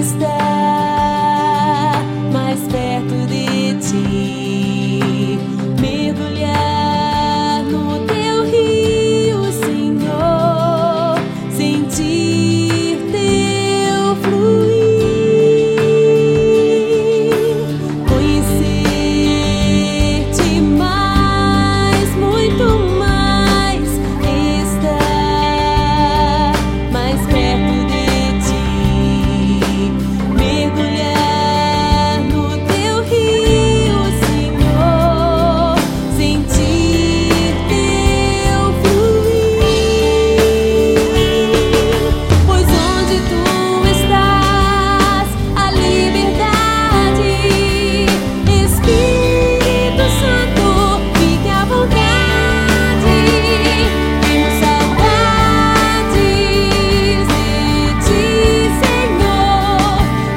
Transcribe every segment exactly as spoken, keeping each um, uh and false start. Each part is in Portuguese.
estar mais perto de ti, mergulhar no teu rio, Senhor, sentir teu fluir, conhecer-te mais, muito mais, estar mais perto de ti, mergulhar no teu rio, Senhor, sentir teu fluir, pois onde tu estás, a liberdade, Espírito Santo, fique à vontade, temos saudades de ti, Senhor,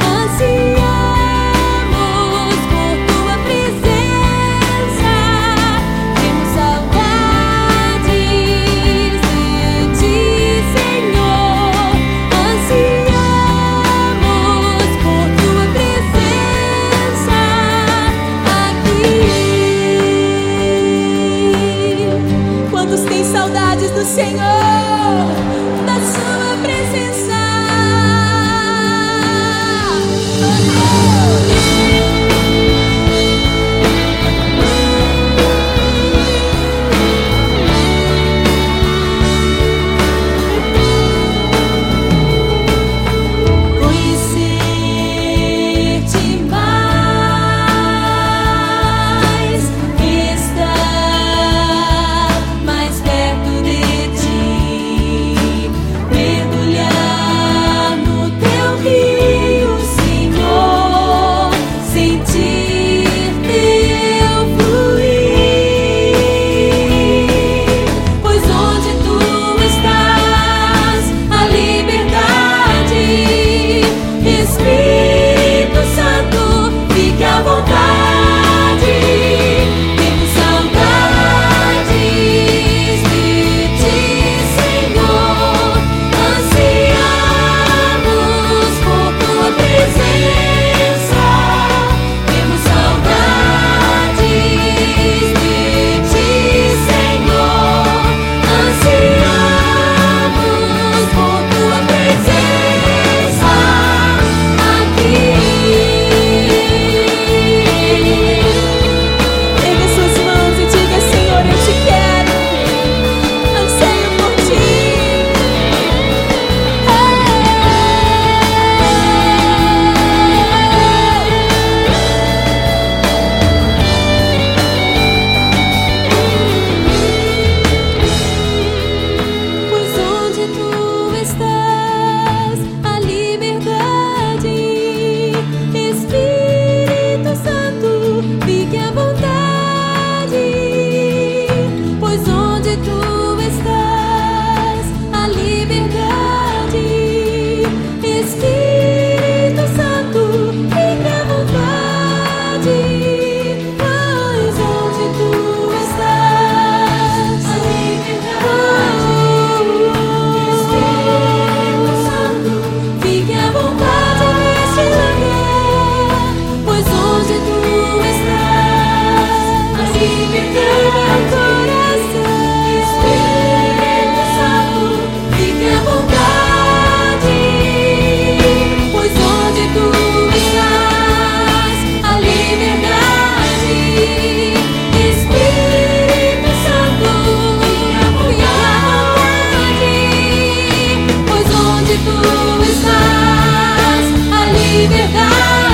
ansiamos por tua presença, temos saudades de ti, Senhor, ansiamos por tua presença aqui. Quantos têm saudades do Senhor, da sua presença? Conhecer-te mais, estar mais perto de ti, mergulhar no teu rio, Senhor, sentir teu fluir, pois onde tu estás, a liberdade, Espírito Santo, fique à vontade, temos saudades de ti, Senhor, ansiamos por tua presença, temos saudades de ti, Senhor, ansiamos por tua presença aqui. Erga suas mãos e diga: Senhor, eu te quero, anseio por ti. Pois onde tu estás, a liberdade, Espírito Santo, fique à vontade, pois onde tu estás, a liberdade, Espírito Santo, fique à vontade, pois onde tu estás, a liberdade, Espírito Santo, fique à vontade neste lugar, pois onde tu estás, a liberdade, coração, Espírito Santo, fique à vontade, pois onde tu estás, a liberdade, Espírito Santo, fique à vontade, pois onde tu estás, a liberdade.